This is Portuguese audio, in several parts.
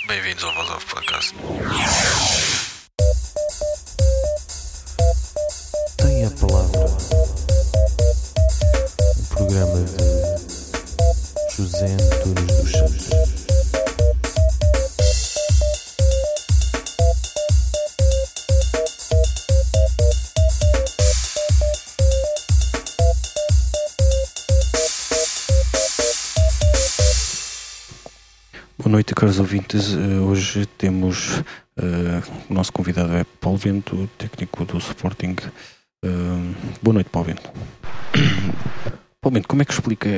Bem-vindos ao Voz Off Podcast. Tem a palavra o programa de José Antunes dos Santos. Boa noite, caros ouvintes. Hoje temos o nosso convidado é Paulo Bento, técnico do Sporting. Boa noite, Paulo Bento. Paulo Bento, como é que explica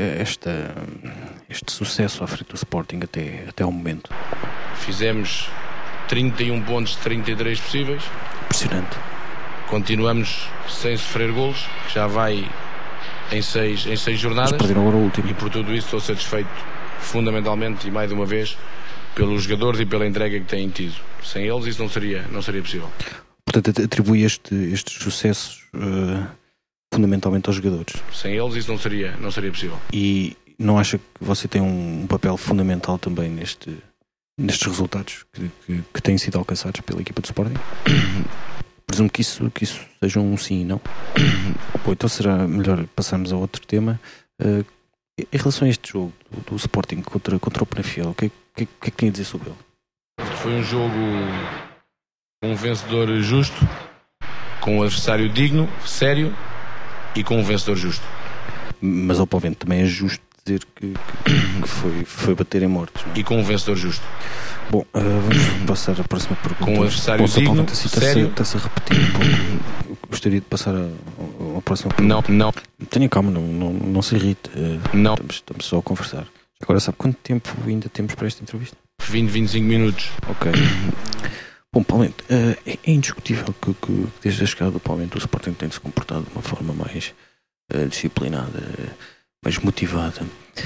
este sucesso à frente do Sporting até ao momento? Fizemos 31 pontos de 33 possíveis. Impressionante. Continuamos sem sofrer golos, que já vai em 6 jornadas. Mas perderam agora o último. E por tudo isso estou satisfeito fundamentalmente e mais de uma vez pelos jogadores e pela entrega que têm tido. Sem eles isso não seria possível. Portanto, atribui estes sucessos fundamentalmente aos jogadores. Sem eles isso não seria possível. E não acha que você tem um papel fundamental também nestes resultados que têm sido alcançados pela equipa do Sporting? Presumo que isso seja um sim e não. Bom, então será melhor passarmos a outro tema. Em relação a este jogo do Sporting contra o Penafiel, o que é que tem a dizer sobre ele? Foi um jogo com um vencedor justo, com um adversário digno, sério e com um vencedor justo. Mas ao Paulo Bento também é justo dizer que foi bater em mortos, não é? E com um vencedor justo. Bom, vamos passar à próxima pergunta. Com um adversário digno, sério. Está-se a repetir um pouco. Gostaria de passar à próxima pergunta. Não. Tenha calma, não se irrite. Não. Estamos só a conversar. Agora, sabe quanto tempo ainda temos para esta entrevista? 25 minutos. Ok. Bom, Paulo Bento, é indiscutível que desde a chegada do Paulo Bento o Sporting tem se comportado de uma forma mais disciplinada, mais motivada.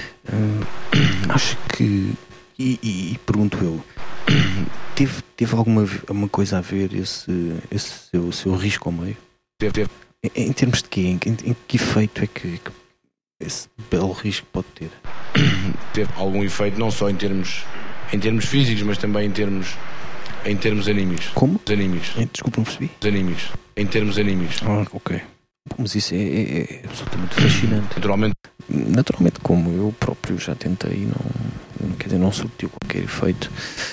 Acho que, e pergunto eu, teve alguma coisa a ver esse seu risco ao meio? Teve. Em termos de quê? Em que efeito é que esse belo risco pode ter? Teve algum efeito não só em termos físicos, mas também em termos anímicos. Como? Anímicos. Desculpa, não percebi. Anímicos. Em termos anímicos. Ok. Bom, mas isso é absolutamente fascinante. Naturalmente, como eu próprio já tentei, não surtiu qualquer efeito.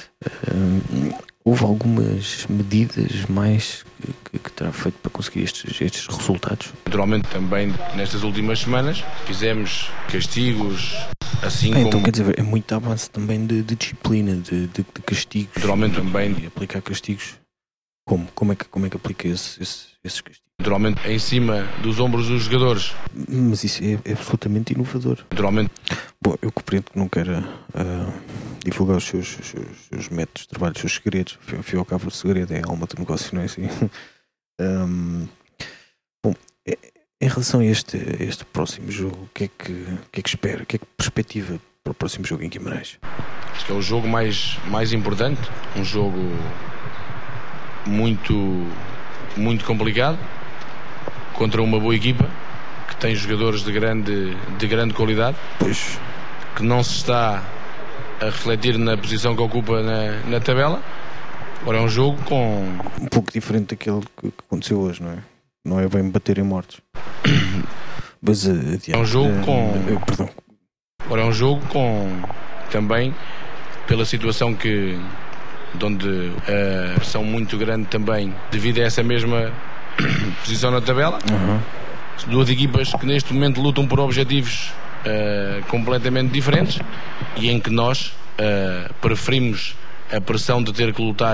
Houve algumas medidas mais que terá feito para conseguir estes resultados? Naturalmente também nestas últimas semanas fizemos castigos, assim como... Então quer dizer, é muito à base também de disciplina, de castigos. Naturalmente também... E aplicar castigos. Como é que aplica esses castigos? Naturalmente em cima dos ombros dos jogadores. Mas isso é absolutamente inovador. Naturalmente. Bom, eu compreendo que não quero divulgar os seus métodos de trabalho, os seus segredos. Afinal ao cabo, o segredo é a alma do negócio, não é assim? Bom, em relação a este próximo jogo, o que é que espera? O que é que perspectiva para o próximo jogo em Guimarães? Acho que é o jogo mais importante. Um jogo muito, muito complicado contra uma boa equipa que tem jogadores de grande qualidade. Pois. Que não se está a refletir na posição que ocupa na tabela. Agora é um jogo com... Um pouco diferente daquele que aconteceu hoje, não é? Não é bem bater em mortos. Mas adiante. É um jogo com... Perdão. Agora é um jogo com... Também pela situação de onde a pressão muito grande também devido a essa mesma posição na tabela. Duas equipas que neste momento lutam por objetivos completamente diferentes e em que nós preferimos a pressão de ter que lutar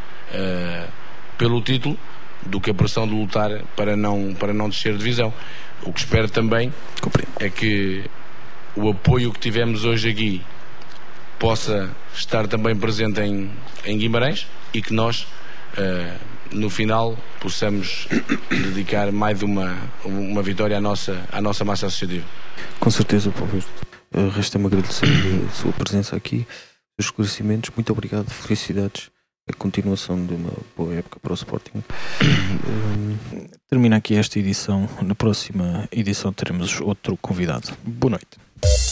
pelo título do que a pressão de lutar para não descer de divisão. O que espero também é que o apoio que tivemos hoje aqui possa estar também presente em Guimarães e que nós no final possamos dedicar mais de uma vitória à nossa massa associativa. Com certeza, Paulo. Resta-me agradecer a sua presença aqui, os esclarecimentos. Muito obrigado, felicidades, a continuação de uma boa época para o Sporting. Termina aqui esta edição. Na próxima edição teremos outro convidado. Boa noite.